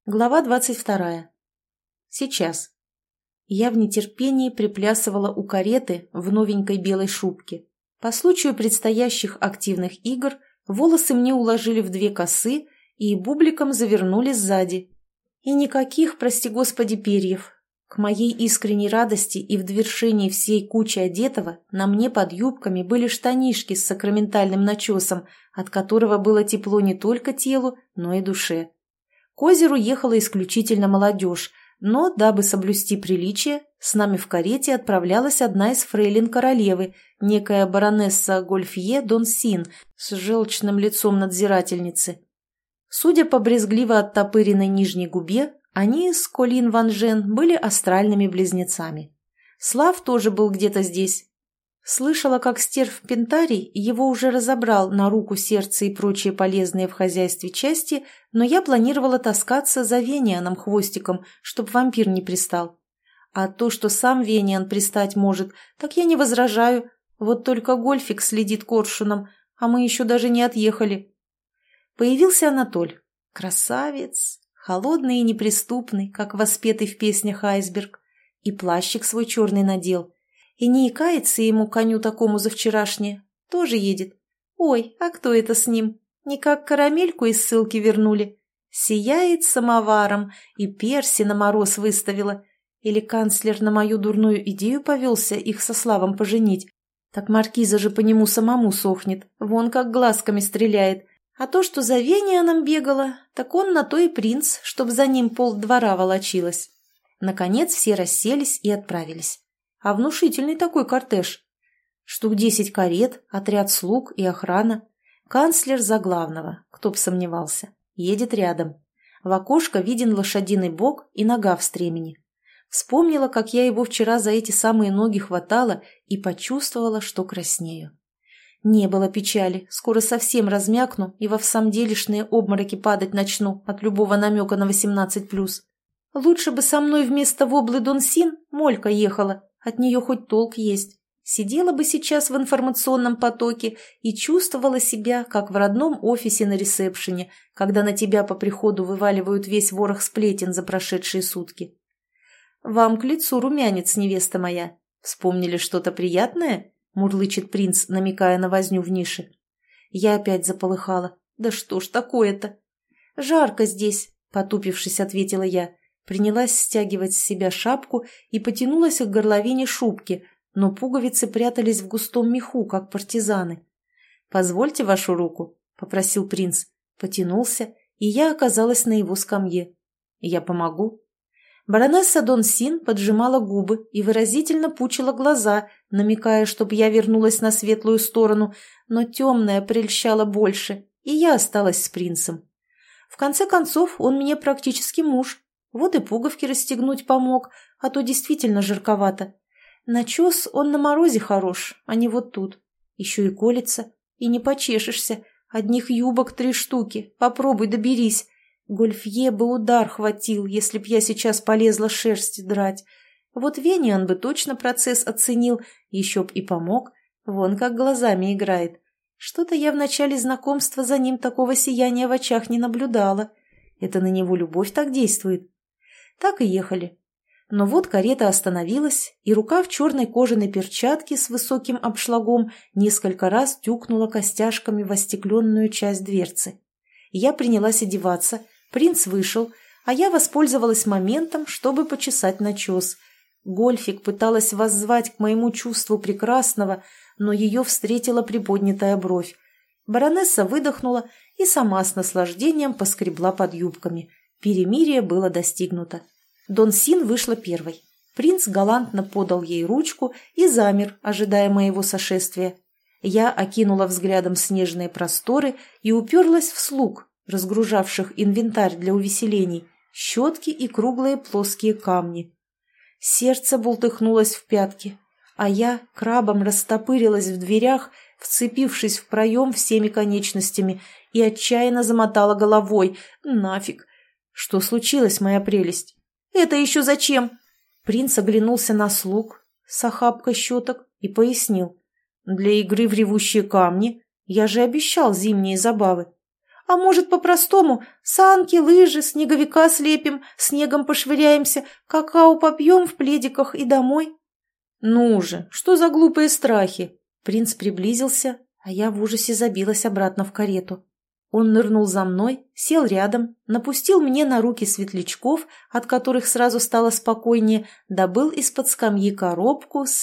Глава 22. Сейчас. Я в нетерпении приплясывала у кареты в новенькой белой шубке. По случаю предстоящих активных игр волосы мне уложили в 2 косы и бубликом завернули сзади. И никаких, прости господи, перьев. К моей искренней радости и в довершении всей кучи одетого на мне под юбками были штанишки с сакраментальным начесом, от которого было тепло не только телу, но и душе. К озеру ехала исключительно молодежь, но, дабы соблюсти приличие, с нами в карете отправлялась одна из фрейлин королевы, некая баронесса Гольфье Донсин с желчным лицом надзирательницы. Судя по брезгливо оттопыренной нижней губе, они с Колин Ван Жен были астральными близнецами. Слав тоже был где-то здесь. Слышала, как стерв Пентарий его уже разобрал на руку, сердце и прочие полезные в хозяйстве части, но я планировала таскаться за Венианом хвостиком, чтоб вампир не пристал. А то, что сам Вениан пристать может, так я не возражаю. Вот только Гольфик следит коршуном, а мы еще даже не отъехали. Появился Анатоль. Красавец, холодный и неприступный, как воспетый в песнях айсберг. И плащик свой черный надел. И не икается ему, коню такому за вчерашнее. Тоже едет. Ой, а кто это с ним? Не как карамельку из ссылки вернули. Сияет самоваром, и Перси на мороз выставила. Или канцлер на мою дурную идею повелся их со Славом поженить. Так маркиза же по нему самому сохнет, вон как глазками стреляет. А то, что за Венианом бегала, так он на то и принц, чтоб за ним полдвора волочилась. Наконец все расселись и отправились. А внушительный такой кортеж. Штук 10 карет, отряд слуг и охрана. Канцлер за главного, кто б сомневался. Едет рядом. В окошко виден лошадиный бок и нога в стремени. Вспомнила, как я его вчера за эти самые ноги хватала и почувствовала, что краснею. Не было печали, скоро совсем размякну и во всамделишные обмороки падать начну от любого намека на 18+. Лучше бы со мной вместо воблы Донсин Молька ехала. От нее хоть толк есть. Сидела бы сейчас в информационном потоке и чувствовала себя, как в родном офисе на ресепшене, когда на тебя по приходу вываливают весь ворох сплетен за прошедшие сутки. «Вам к лицу румянец, невеста моя. Вспомнили что-то приятное?» — мурлычет принц, намекая на возню в нише. Я опять заполыхала. «Да что ж такое-то?» «Жарко здесь», — потупившись, ответила я. Принялась стягивать с себя шапку и потянулась к горловине шубки, но пуговицы прятались в густом меху, как партизаны. «Позвольте вашу руку», — попросил принц. Потянулся, и я оказалась на его скамье. «Я помогу». Баронесса Донсин поджимала губы и выразительно пучила глаза, намекая, чтоб я вернулась на светлую сторону, но темная прельщала больше, и я осталась с принцем. В конце концов, он мне практически муж. Вот и пуговки расстегнуть помог, а то действительно жарковато. Начес он на морозе хорош, а не вот тут. Еще и колется, и не почешешься. Одних юбок 3 штуки, попробуй доберись. Гольфье бы удар хватил, если б я сейчас полезла шерсть драть. Вот Вениан бы точно процесс оценил, еще б и помог. Вон как глазами играет. Что-то я в начале знакомства за ним такого сияния в очах не наблюдала. Это на него любовь так действует. Так и ехали. Но вот карета остановилась, и рука в черной кожаной перчатке с высоким обшлагом несколько раз тюкнула костяшками в остекленную часть дверцы. Я принялась одеваться, принц вышел, а я воспользовалась моментом, чтобы почесать начес. Гольфик пыталась воззвать к моему чувству прекрасного, но ее встретила приподнятая бровь. Баронесса выдохнула и сама с наслаждением поскребла под юбками. Перемирие было достигнуто. Донсин вышла первой. Принц галантно подал ей ручку и замер, ожидая моего сошествия. Я окинула взглядом снежные просторы и уперлась в слуг, разгружавших инвентарь для увеселений, щетки и круглые плоские камни. Сердце бултыхнулось в пятки, а я крабом растопырилась в дверях, вцепившись в проем всеми конечностями, и отчаянно замотала головой. Нафиг! «Что случилось, моя прелесть?» «Это еще зачем?» Принц оглянулся на слуг с охапкой щеток и пояснил. «Для игры в ревущие камни. Я же обещал зимние забавы». А может, по-простому, санки, лыжи, снеговика слепим, снегом пошвыряемся, какао попьем в пледиках и домой? Ну же, что за глупые страхи? Принц приблизился, а я в ужасе забилась обратно в карету. Он нырнул за мной, сел рядом, напустил мне на руки светлячков, от которых сразу стало спокойнее, добыл из-под скамьи коробку с...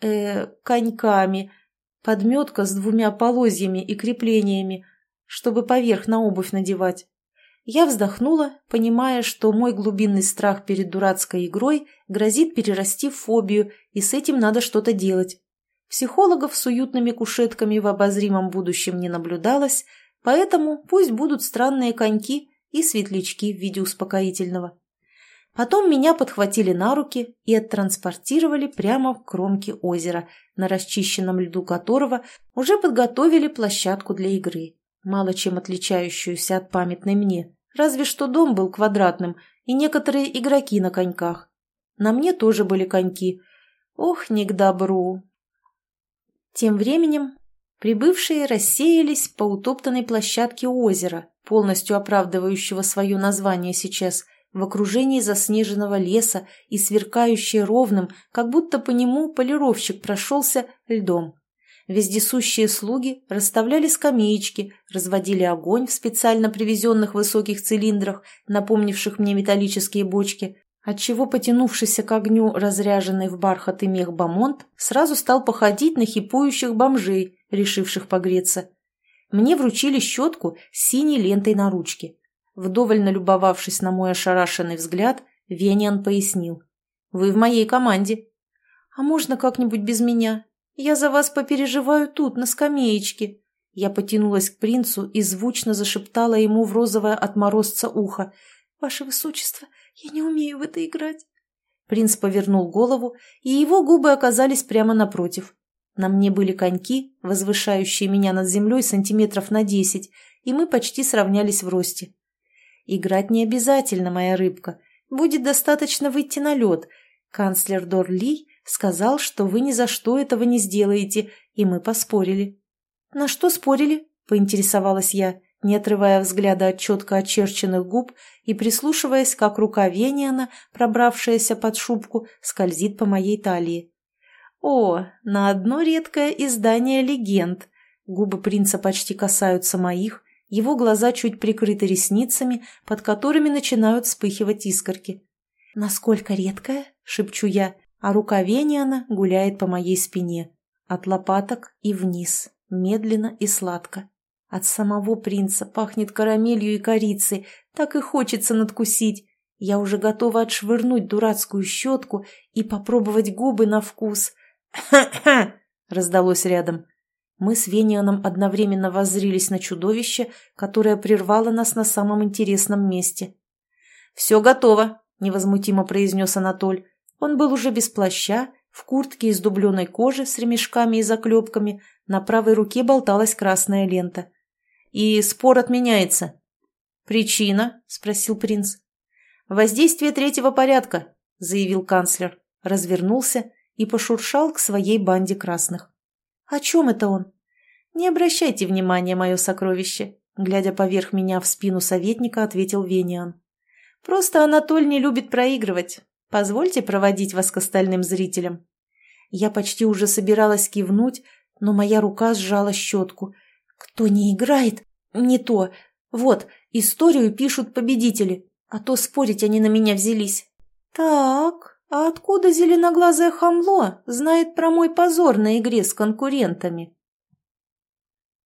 коньками, подметка с 2 полозьями и креплениями, чтобы поверх на обувь надевать. Я вздохнула, понимая, что мой глубинный страх перед дурацкой игрой грозит перерасти в фобию, и с этим надо что-то делать. Психологов с уютными кушетками в обозримом будущем не наблюдалось, поэтому пусть будут странные коньки и светлячки в виде успокоительного. Потом меня подхватили на руки и оттранспортировали прямо к кромке озера, на расчищенном льду которого уже подготовили площадку для игры, мало чем отличающуюся от памятной мне, разве что дом был квадратным и некоторые игроки на коньках. На мне тоже были коньки. Ох, не к добру. Тем временем прибывшие рассеялись по утоптанной площадке у озера, полностью оправдывающего свое название сейчас, в окружении заснеженного леса и сверкающее ровным, как будто по нему полировщик прошелся льдом. Вездесущие слуги расставляли скамеечки, разводили огонь в специально привезенных высоких цилиндрах, напомнивших мне металлические бочки, отчего потянувшийся к огню разряженный в бархат и мех бамонт сразу стал походить на хипующих бомжей, решивших погреться. Мне вручили щетку с синей лентой на ручке. Вдоволь налюбовавшись на мой ошарашенный взгляд, Вениан пояснил. «Вы в моей команде». «А можно как-нибудь без меня? Я за вас попереживаю тут, на скамеечке». Я потянулась к принцу и звучно зашептала ему в розовое от морозца ухо. «Ваше высочество, я не умею в это играть». Принц повернул голову, и его губы оказались прямо напротив. На мне были коньки, возвышающие меня над землей сантиметров на 10, и мы почти сравнялись в росте. «Играть не обязательно, моя рыбка. Будет достаточно выйти на лед. Канцлер Дорли сказал, что вы ни за что этого не сделаете, и мы поспорили». «На что спорили?» – поинтересовалась я, не отрывая взгляда от четко очерченных губ и прислушиваясь, как рука Вениана, пробравшаяся под шубку, скользит по моей талии. «О, на одно редкое издание легенд». Губы принца почти касаются моих, его глаза чуть прикрыты ресницами, под которыми начинают вспыхивать искорки. «Насколько редкое?» – шепчу я, а рука Вениана гуляет по моей спине. От лопаток и вниз, медленно и сладко. От самого принца пахнет карамелью и корицей, так и хочется надкусить. Я уже готова отшвырнуть дурацкую щетку и попробовать губы на вкус. «Ха-ха!» – раздалось рядом. Мы с Венианом одновременно воззрились на чудовище, которое прервало нас на самом интересном месте. «Все готово», — невозмутимо произнес Анатоль. Он был уже без плаща, в куртке из дубленой кожи с ремешками и заклепками, на правой руке болталась красная лента. «И спор отменяется». «Причина?» — спросил принц. «Воздействие 3-го порядка», — заявил канцлер, развернулся и пошуршал к своей банде красных. «О чем это он?» «Не обращайте внимания, мое сокровище», — глядя поверх меня в спину советника, ответил Вениан. «Просто Анатоль не любит проигрывать. Позвольте проводить вас к остальным зрителям». Я почти уже собиралась кивнуть, но моя рука сжала щетку. «Кто не играет? Не то. Вот, историю пишут победители, а то спорить они на меня взялись». «Так, а откуда зеленоглазое хамло знает про мой позор на игре с конкурентами?»